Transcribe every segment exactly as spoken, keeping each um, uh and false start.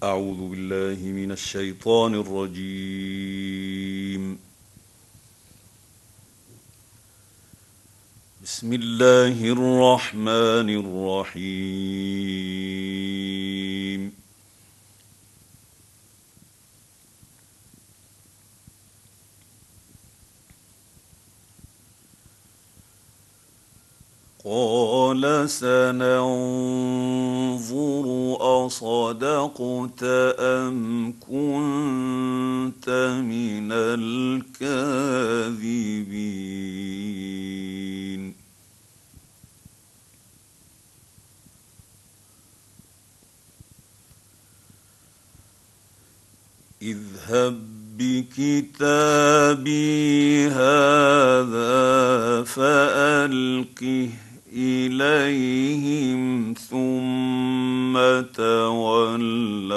أعوذ بالله من الشيطان الرجيم. بسم الله الرحمن الرحيم. قال سننظر أصدقت أم كنت من الكاذبين. اذهب بكتابي هذا فألقه إليهم ثم تول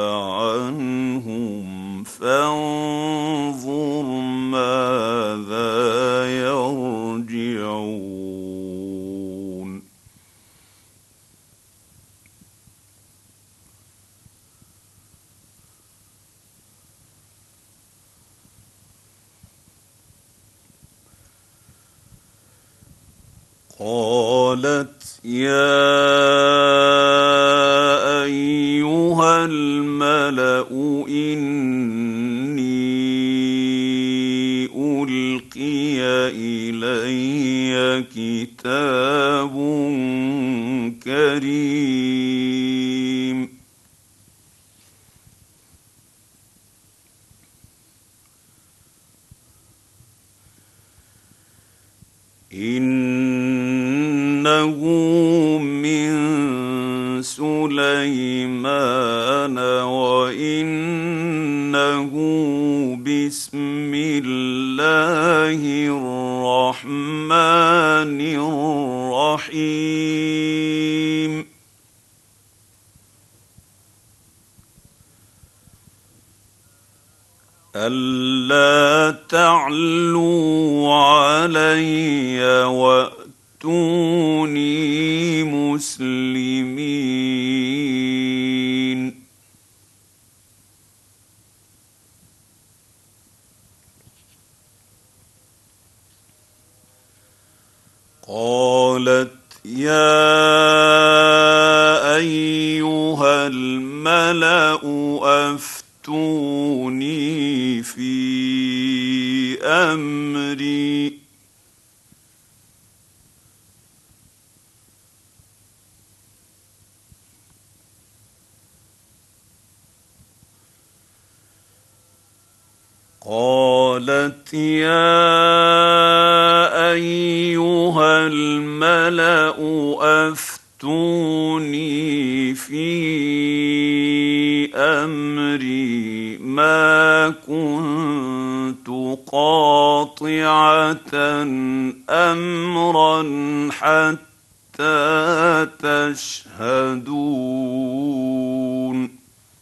عنهم فانظر ماذا يرجعون. قالت يا أيها الملأ إني ألقي إلي كتاب كريم إنه من سليمان وإنه بسم الله الرحمن الرحيم. ألا تعلوا علي وأتوني مسلمين. قالت يا أيها الملأ أفتوني في أمري قالت يا أيها الملأ أفتوني في أمري ما كنت قاطعة أمرا حتى تشهدون.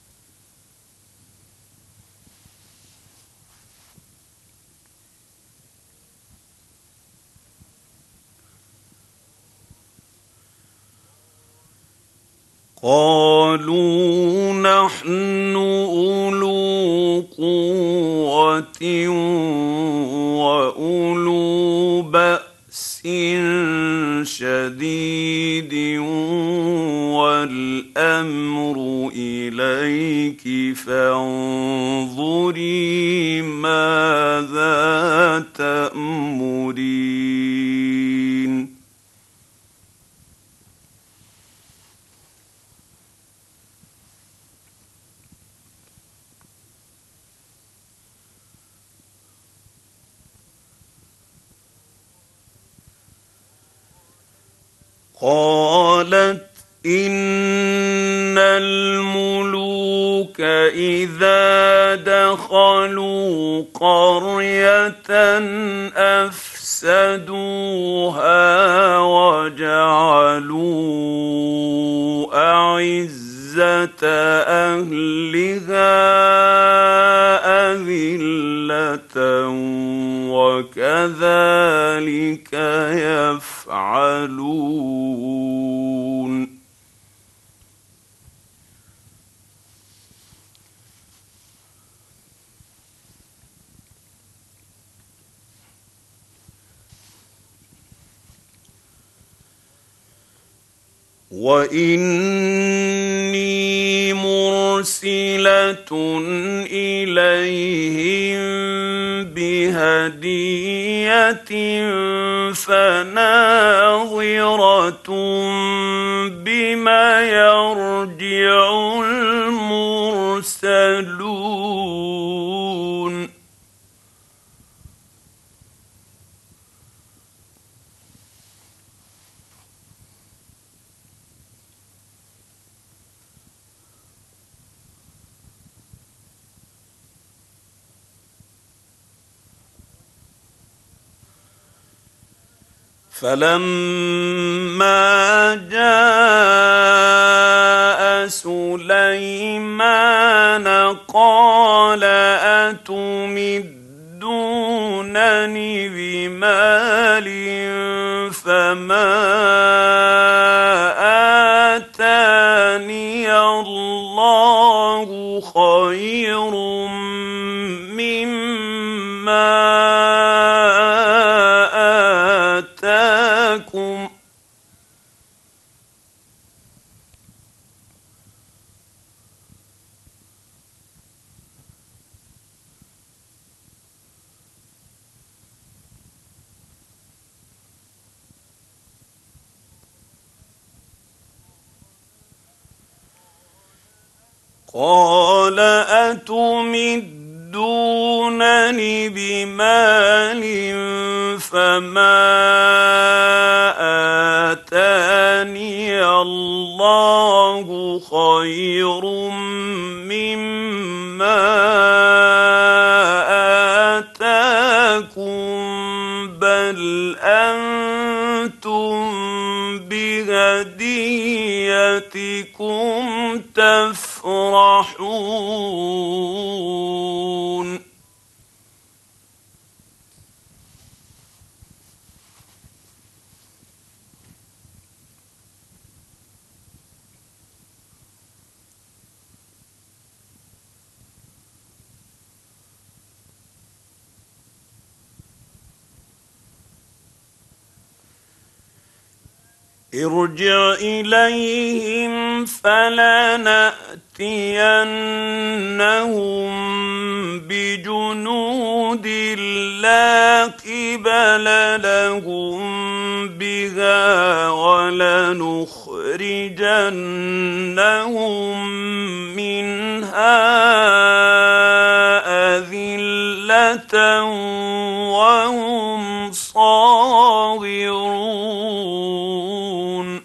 قالوا نحن أولو قوة وأولو بأس شديد والأمر إليك فانظري ماذا تأمرين. قالت إن الملوك إذا دخلوا قرية أفسدوها وجعلوا أعزة أهلها أذلة وكذلك يفعلون. واني مرسله اليهم بهديه فناظره بما يرجع المرسلون فلما جاء سليمان قال أتمدونني بمال فما آتاني الله خير مما آتاكم قال أتمدونني بمال فما آتاني الله خير مما آتاكم بل أنتم بهديتكم تفرحون ارجع إليهم فلنأتينهم بجنود لا قبل لهم بها ولنخرجنهم منها أذلة وهم صاغرون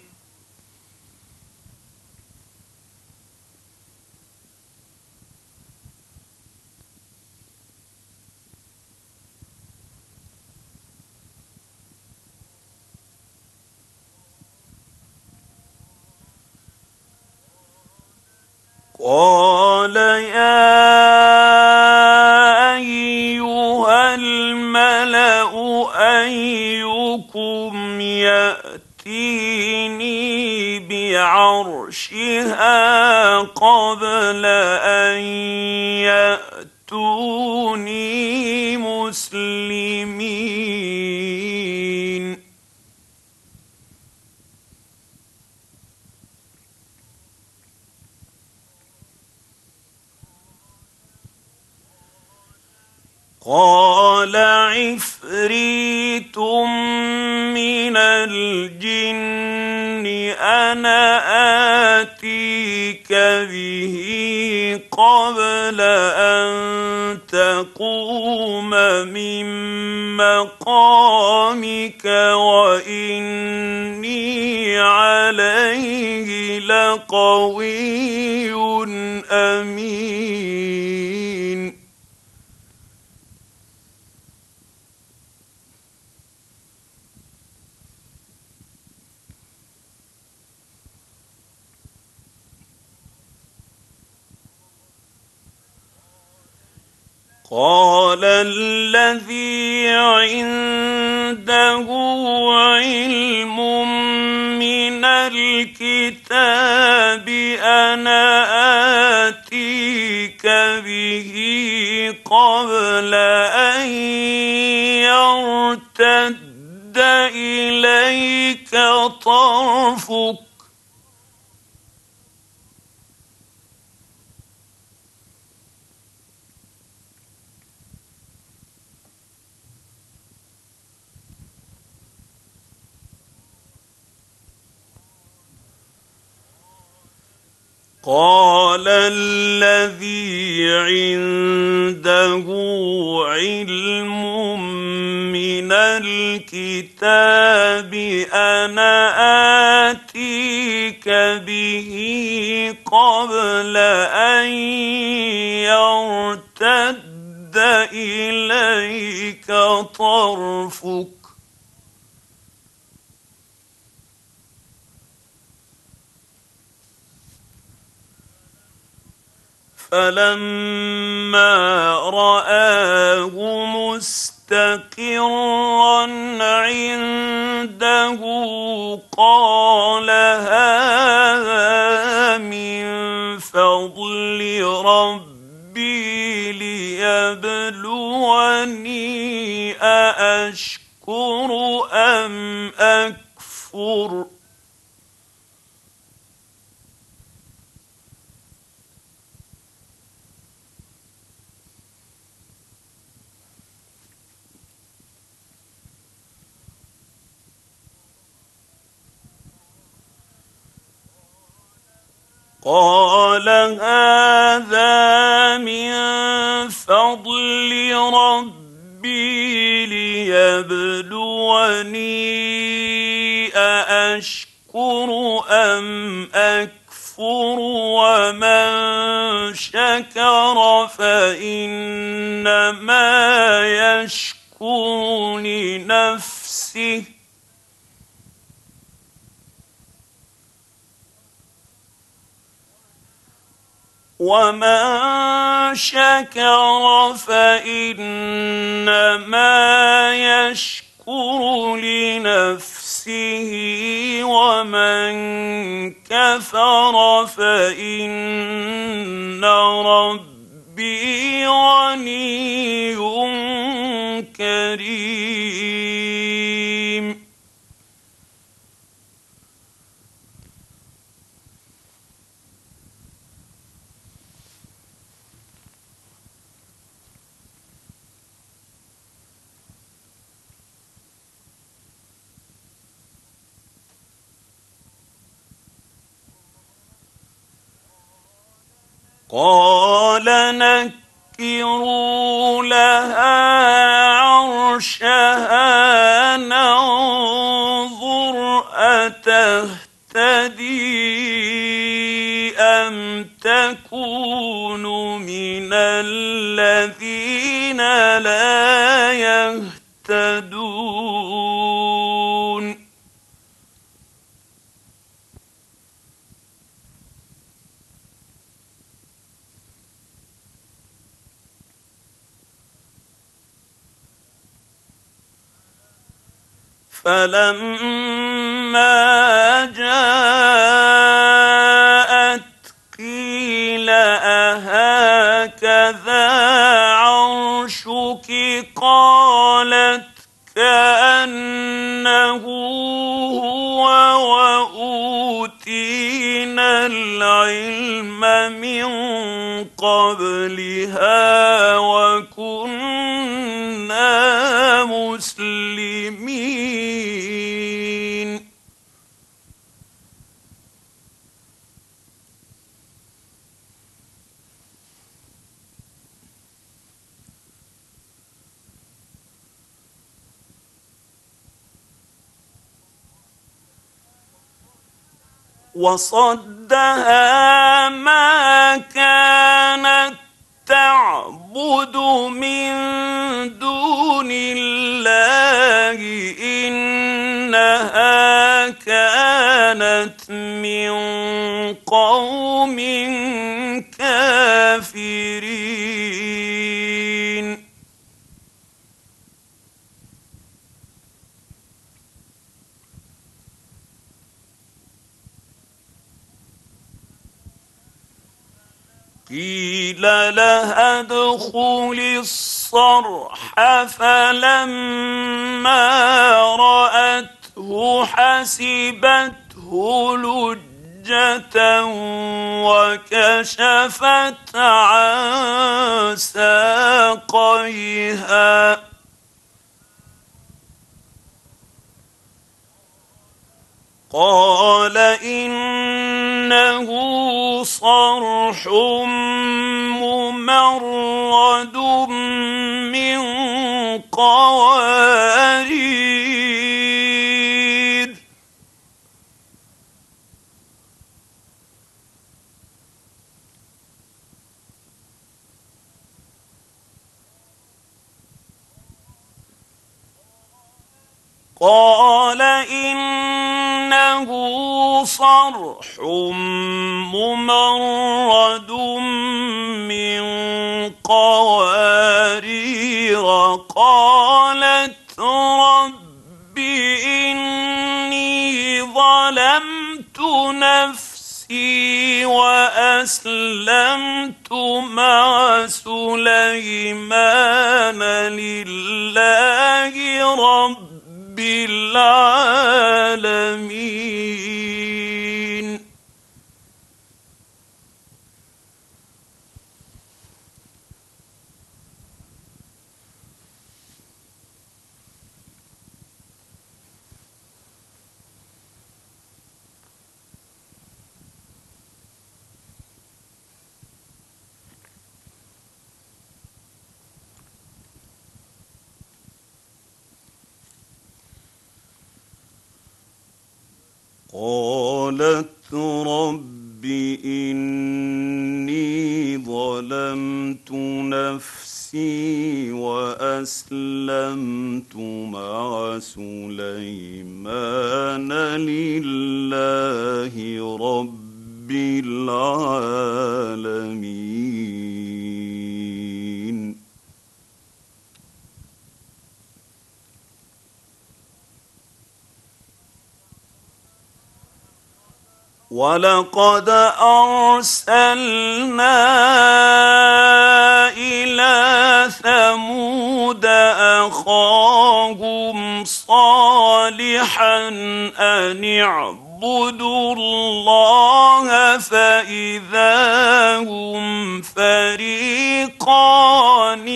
قال يا أيها الملأ أيكم يأتيني بعرشها قبل أن يأتوني مسلمين قال عفريت من الجن أنا آتيك به قبل أن تقوم من مقامك وإني عليه لقوي أمين قال الذي عنده علم من الكتاب أنا آتيك به قبل أن يرتد إليك طرفك قال الذي عنده علم من الكتاب أنا آتيك به قبل أن يرتد إليك طرفك فلما رآه مستقرا عنده قال هذا من فضل ربي ليبلوني أأشكر أم أكفر قال هذا من فضل ربي ليبلوني أأشكر أم أكفر ومن شكر فإنما يشكر لنفسه ومن شكر فإنما يشكر لنفسه ومن كفر فإن ربي غني كريم. قال نكروا لها عرشها ننظر أتهتدي أم تكون من الذين لا يهتدون. فلما جاءت قيل أهكذا عرشك قالت كأنه هو وأوتينا العلم من قبلها وكنا مسلمين. وصدها ما كانت تعبد من دون الله إنها كانت من قوم كافرين. قيل لها ادخل الصرح فلما رأته حسبته لجة وكشفت عن ساقيها. قال إنه صرح ممرد من قوارير. قال إنه صرح ممرد من قوارير. قالت رب إني ظلمت نفسي وأسلمت مع سليمان لله رب بالعالمين. قالت رب إني ظلمت نفسي وأسلمت مع سليمان لله رب العالمين. ولقد أرسلنا إلى ثمود أخاهم صالحا أن اعبدوا الله فإذا هم فريقان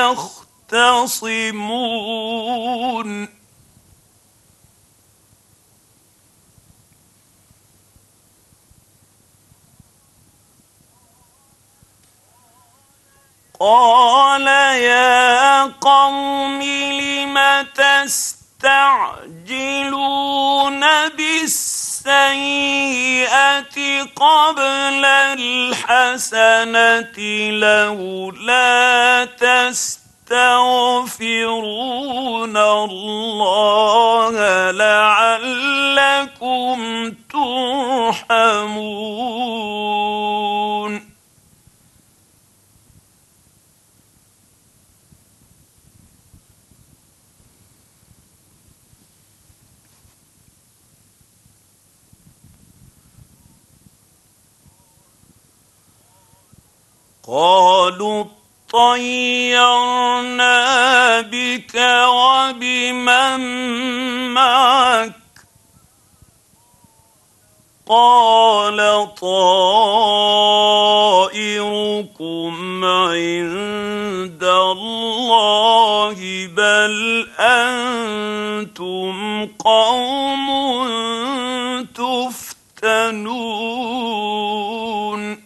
يختصمون. قال يا قوم لم تستعجلون بالسيئة قبل الحسنة لولا تستغفرون الله لعلكم ترحمون. قالوا اطيرنا بك وبمن معك. قال طائركم عند الله بل أنتم قوم تفتنون.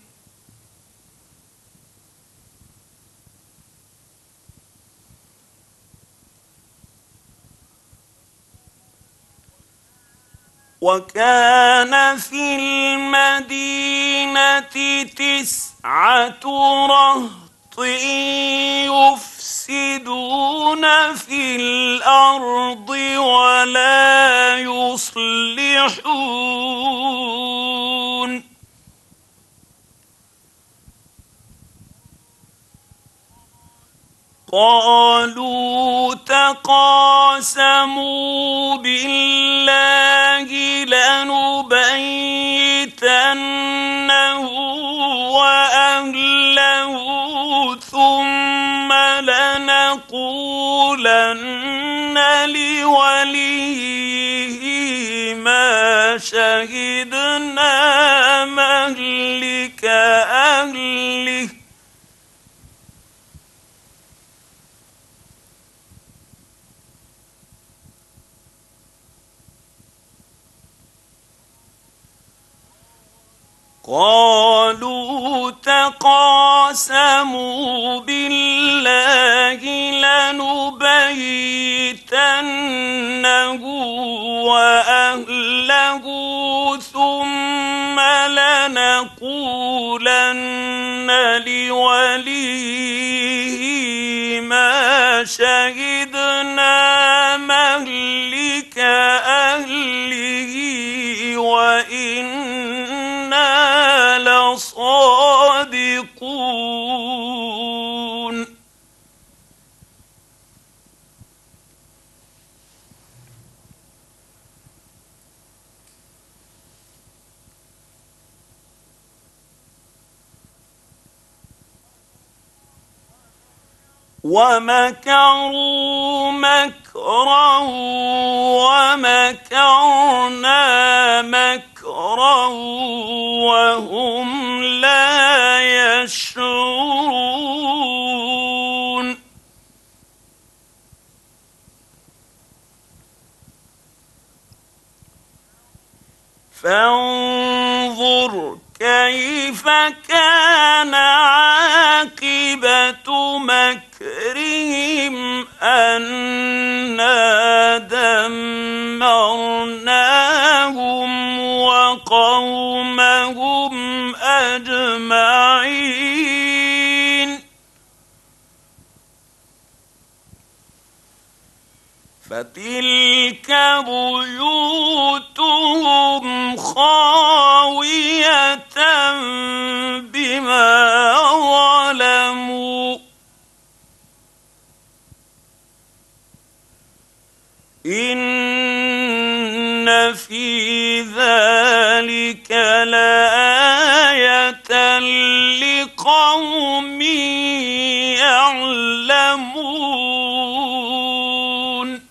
وكان في المدينة تسعة رهط يفسدون في الأرض ولا يصلحون. قالوا تقاسموا بالله لنبيتنه وأهله ثم لنقولن لوليه ما شهدنا مهلك أهله قالوا تقاسموا بالله لنبيتنه وأهله ثم لنقولن لوليه ما شهدنا مهلك أهله وإنا لصادقون. ومكروا مكرا ومكرنا مكرا وهم لا يشعرون. فانظر كيف كان عاقبة مكرهم أنا دمرناهم وقومهم أجمعين. فتلك بيوتهم خاوية بما ظلموا إن في ذلك لآية لقوم يعلمون.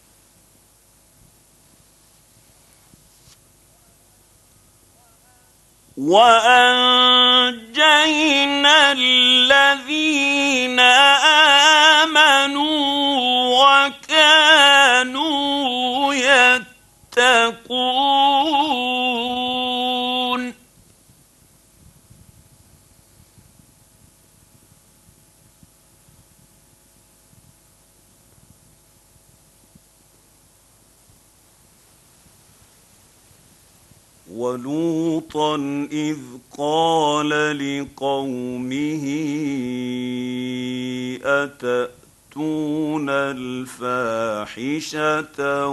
وأنجينا الذين آمنوا وكانوا يتقون. ولوطا إذ قال لقومه أتأتون الفاحشة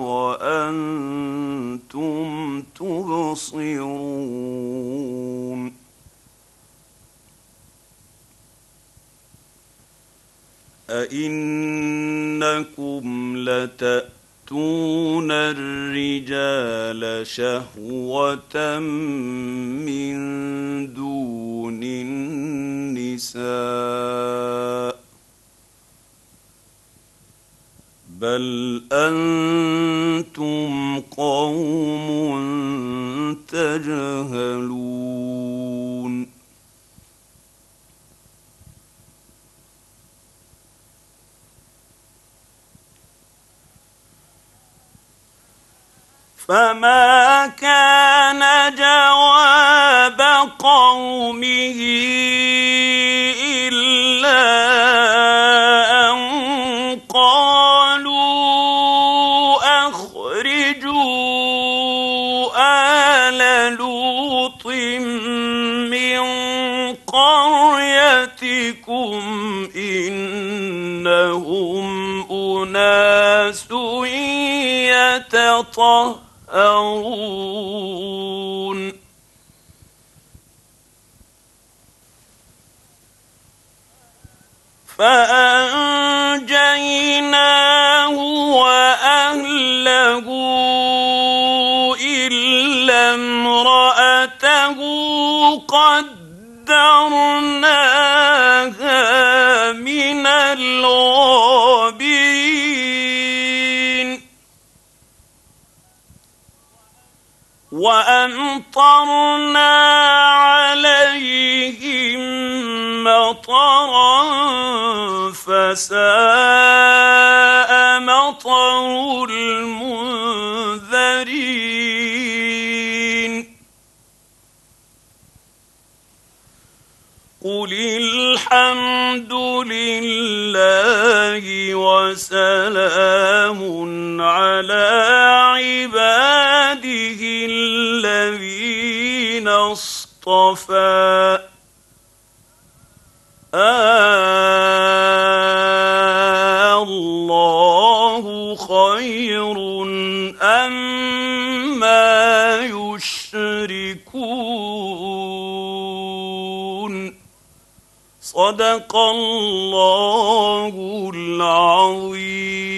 وأنتم تبصرون أئنكم لتأتون تؤتون الرجال شهوة من دون النساء بل أنتم قوم تجهلون. فما كان جواب قومه إلا أن قالوا أخرجوا آل لوط من قريتكم إنهم أناس يتطهرون. فأنجيناه وأهله إلا امرأته قدرناها من الغابرين. وأمطرنا عليهم مطرا فساء مطر المنذرين. قل الحمد لله وسلام على عباده الذين اصطفى آه الله خير أما يشركون صدق الله العظيم.